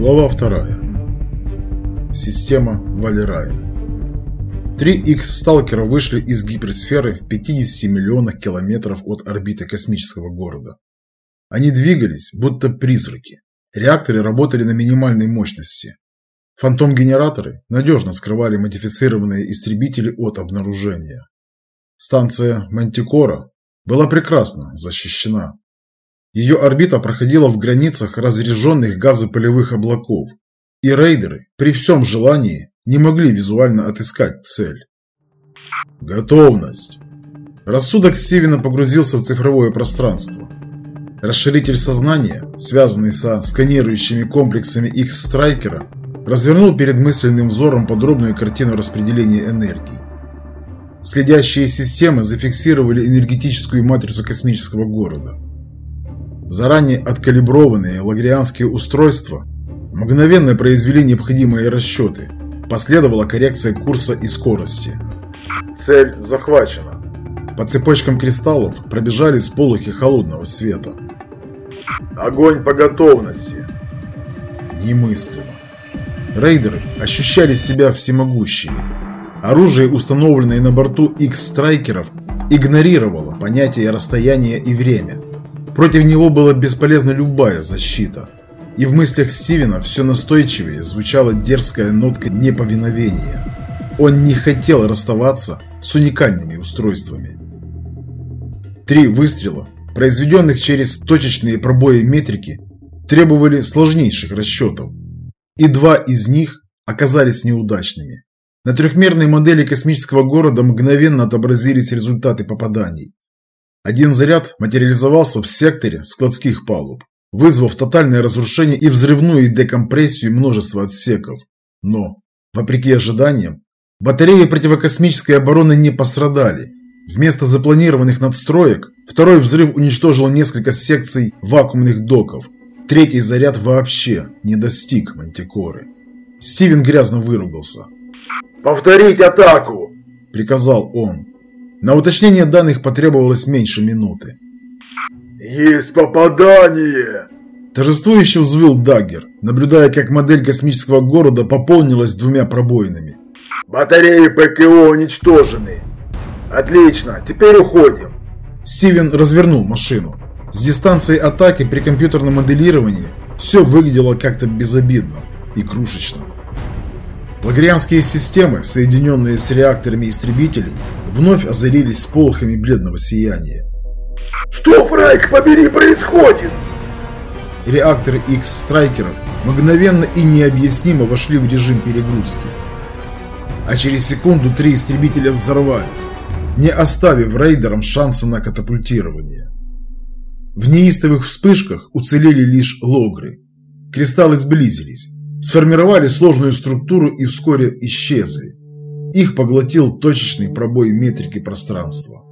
Глава 2. Система Валерайн. 3 X-сталкера вышли из гиперсферы в 50 миллионах километров от орбиты космического города. Они двигались, будто призраки. Реакторы работали на минимальной мощности. Фантом-генераторы надежно скрывали модифицированные истребители от обнаружения. Станция Мантикора была прекрасно защищена. Ее орбита проходила в границах разреженных газопылевых облаков, и рейдеры при всем желании не могли визуально отыскать цель. Готовность. Рассудок Стивена погрузился в цифровое пространство. Расширитель сознания, связанный со сканирующими комплексами X-Страйкера, развернул перед мысленным взором подробную картину распределения энергии. Следящие системы зафиксировали энергетическую матрицу космического города. Заранее откалиброванные лагрианские устройства мгновенно произвели необходимые расчеты. Последовала коррекция курса и скорости. Цель захвачена. По цепочкам кристаллов пробежали сполохи холодного света. Огонь по готовности. Немыслимо. Рейдеры ощущали себя всемогущими. Оружие, установленное на борту X-страйкеров, игнорировало понятия расстояния и время. Против него была бесполезна любая защита. И в мыслях Стивена все настойчивее звучала дерзкая нотка неповиновения. Он не хотел расставаться с уникальными устройствами. 3 выстрела, произведенных через точечные пробои метрики, требовали сложнейших расчетов. И 2 из них оказались неудачными. На трехмерной модели космического города мгновенно отобразились результаты попаданий. Один заряд материализовался в секторе складских палуб, вызвав тотальное разрушение и взрывную декомпрессию множества отсеков. Но, вопреки ожиданиям, батареи противокосмической обороны не пострадали. Вместо запланированных надстроек, второй взрыв уничтожил несколько секций вакуумных доков. Третий заряд вообще не достиг Мантикоры. Стивен грязно выругался. «Повторить атаку!» – приказал он. На уточнение данных потребовалось меньше минуты. «Есть попадание!» Торжествующе взвыл Даггер, наблюдая, как модель космического города пополнилась 2 пробоинами. «Батареи ПКО уничтожены!» «Отлично, теперь уходим!» Стивен развернул машину. С дистанции атаки при компьютерном моделировании все выглядело как-то безобидно и крошечно. Лагрианские системы, соединенные с реакторами истребителей, вновь озарились сполохами бледного сияния. «Что, Фрайк, побери, происходит?» Реакторы X-страйкеров мгновенно и необъяснимо вошли в режим перегрузки. А через секунду 3 истребителя взорвались, не оставив рейдерам шанса на катапультирование. В неистовых вспышках уцелели лишь логры. Кристаллы сблизились, сформировали сложную структуру и вскоре исчезли. Их поглотил точечный пробой метрики пространства.